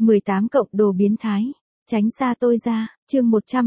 18 cộng đồ biến thái. Tránh xa tôi ra. Chương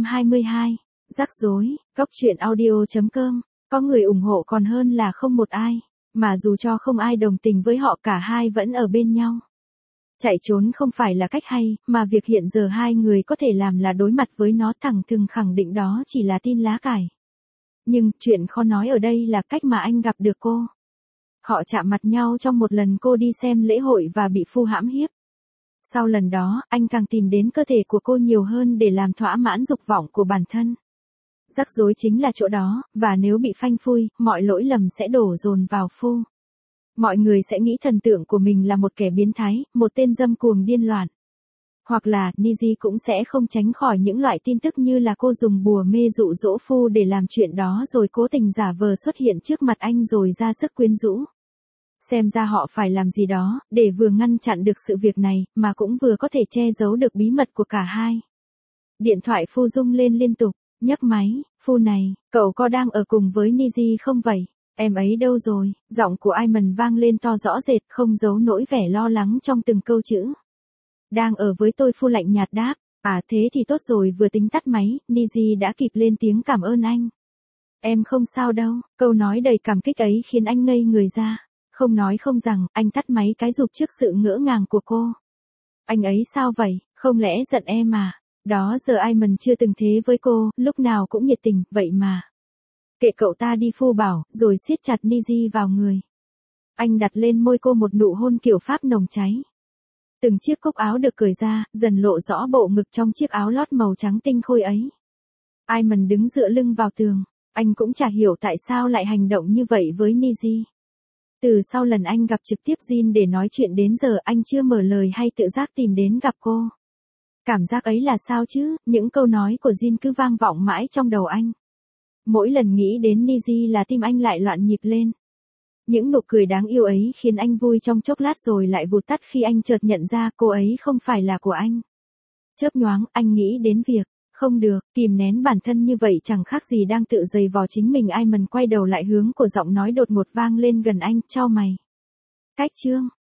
122. Rắc rối. Góc truyện audio.com. Có người ủng hộ còn hơn là không một ai. Mà dù cho không ai đồng tình với họ, cả hai vẫn ở bên nhau. Chạy trốn không phải là cách hay, mà việc hiện giờ hai người có thể làm là đối mặt với nó, thẳng thừng khẳng định đó chỉ là tin lá cải. Nhưng chuyện khó nói ở đây là cách mà anh gặp được cô. Họ chạm mặt nhau trong một lần cô đi xem lễ hội và bị Phu hãm hiếp. Sau lần đó, anh càng tìm đến cơ thể của cô nhiều hơn để làm thỏa mãn dục vọng của bản thân. Rắc rối chính là chỗ đó, và nếu bị phanh phui, mọi lỗi lầm sẽ đổ dồn vào Phu. Mọi người sẽ nghĩ thần tượng của mình là một kẻ biến thái, một tên dâm cuồng điên loạn. Hoặc là, Niji cũng sẽ không tránh khỏi những loại tin tức như là cô dùng bùa mê dụ dỗ Phu để làm chuyện đó rồi cố tình giả vờ xuất hiện trước mặt anh rồi ra sức quyến rũ. Xem ra họ phải làm gì đó, để vừa ngăn chặn được sự việc này, mà cũng vừa có thể che giấu được bí mật của cả hai. Điện thoại Phu rung lên liên tục, nhấc máy. Phu này, cậu có đang ở cùng với Niji không vậy? Em ấy đâu rồi? Giọng của Iman vang lên to rõ rệt, không giấu nỗi vẻ lo lắng trong từng câu chữ. Đang ở với tôi, Phu lạnh nhạt đáp. À thế thì tốt rồi. Vừa tính tắt máy, Niji đã kịp lên tiếng cảm ơn anh. Em không sao đâu. Câu nói đầy cảm kích ấy khiến anh ngây người ra. Không nói không rằng, anh tắt máy cái rụp trước sự ngỡ ngàng của cô. Anh ấy sao vậy? Không lẽ giận em à? Đó giờ Iman chưa từng thế với cô, lúc nào cũng nhiệt tình, vậy mà. Kệ cậu ta đi, Phu bảo, rồi siết chặt Niji vào người. Anh đặt lên môi cô một nụ hôn kiểu Pháp nồng cháy. Từng chiếc cúc áo được cởi ra, dần lộ rõ bộ ngực trong chiếc áo lót màu trắng tinh khôi ấy. Iman đứng dựa lưng vào tường. Anh cũng chả hiểu tại sao lại hành động như vậy với Niji. Từ sau lần anh gặp trực tiếp Jin để nói chuyện đến giờ, anh chưa mở lời hay tự giác tìm đến gặp cô. Cảm giác ấy là sao chứ? Những câu nói của Jin cứ vang vọng mãi trong đầu anh. Mỗi lần nghĩ đến Niji là tim anh lại loạn nhịp lên. Những nụ cười đáng yêu ấy khiến anh vui trong chốc lát rồi lại vụt tắt khi anh chợt nhận ra cô ấy không phải là của anh. Chớp nhoáng, anh nghĩ đến việc, không được, kìm nén bản thân như vậy chẳng khác gì đang tự giày vò chính mình. Iman quay đầu lại hướng của giọng nói đột ngột vang lên gần anh, chau mày. Cách chương.